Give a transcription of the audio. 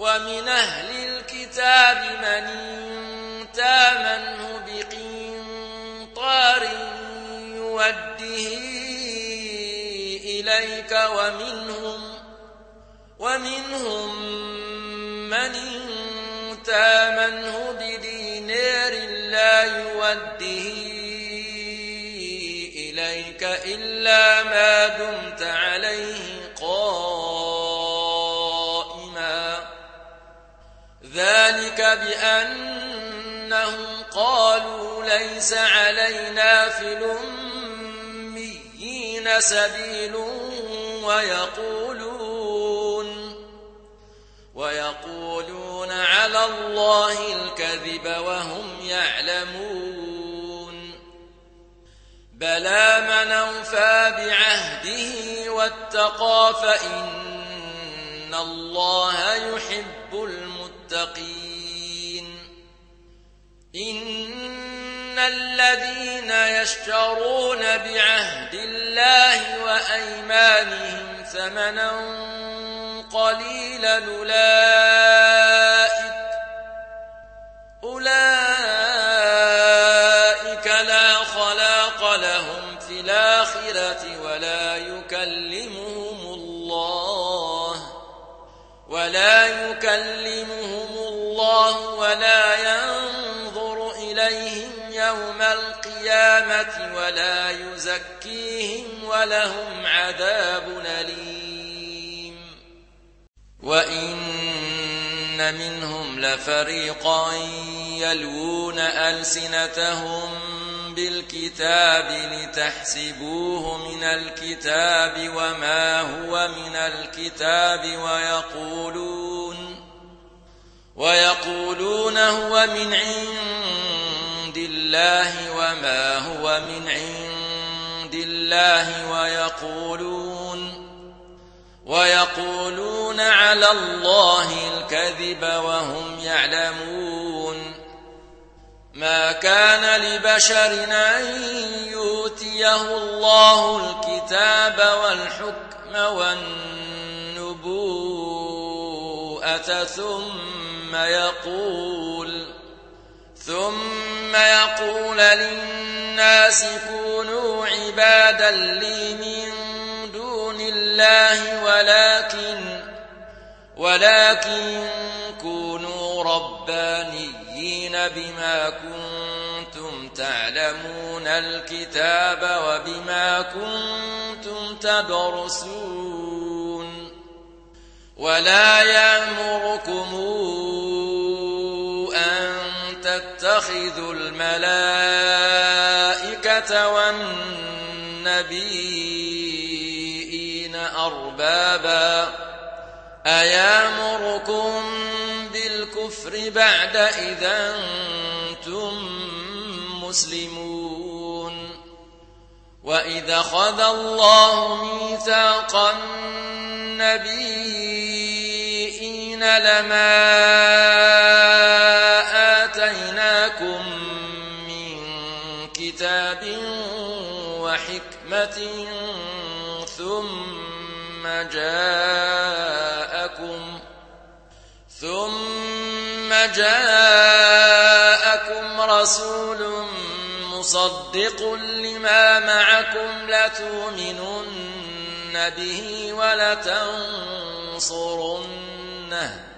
ومن أهل الكتاب من تامنه بقنطار يوده إليك ومنهم من تامنه بدينار لا يوده إليك إلا ما دمت عليه قائما ذلك بأنهم قالوا ليس علينا في الأميين سبيل ويقولون على الله الكذب وهم يعلمون بلى من أوفى بعهده واتقى فإن الله يحب المتقين إن الذين يشترون بعهد الله وأيمانهم ثمنا قليلا أولئك لا خلاق لهم في الآخرة ولا يكلمهم الله ولا ينظر إليهم يوم القيامة ولا يزكيهم ولهم عذاب أليم وإن منهم لفريقا يلوون ألسنتهم بالكتاب لتحسبوه من الكتاب وما هو من الكتاب ويقولون هو من عند الله وما هو من عند الله ويقولون على الله الكذب وهم يعلمون ما كان لبشر أن يؤتيه الله الكتاب والحكم والنبوءة ثم يقول للناس كونوا عبادا لي من دون الله ولكن كونوا ربانيين بما كنتم تعلمون الكتاب وبما كنتم تدرسون ولا يأمركم أن تتخذوا الملائكة والنبيين أربابا أيامركم بالكفر بعد إذا أنتم مسلمون وإذا أخذ الله ميثاق النبيين لما آتيناكم من كتاب وحكمة ثم جاءكم رسول مصدق لما معكم لتؤمنن به ولتنصرنه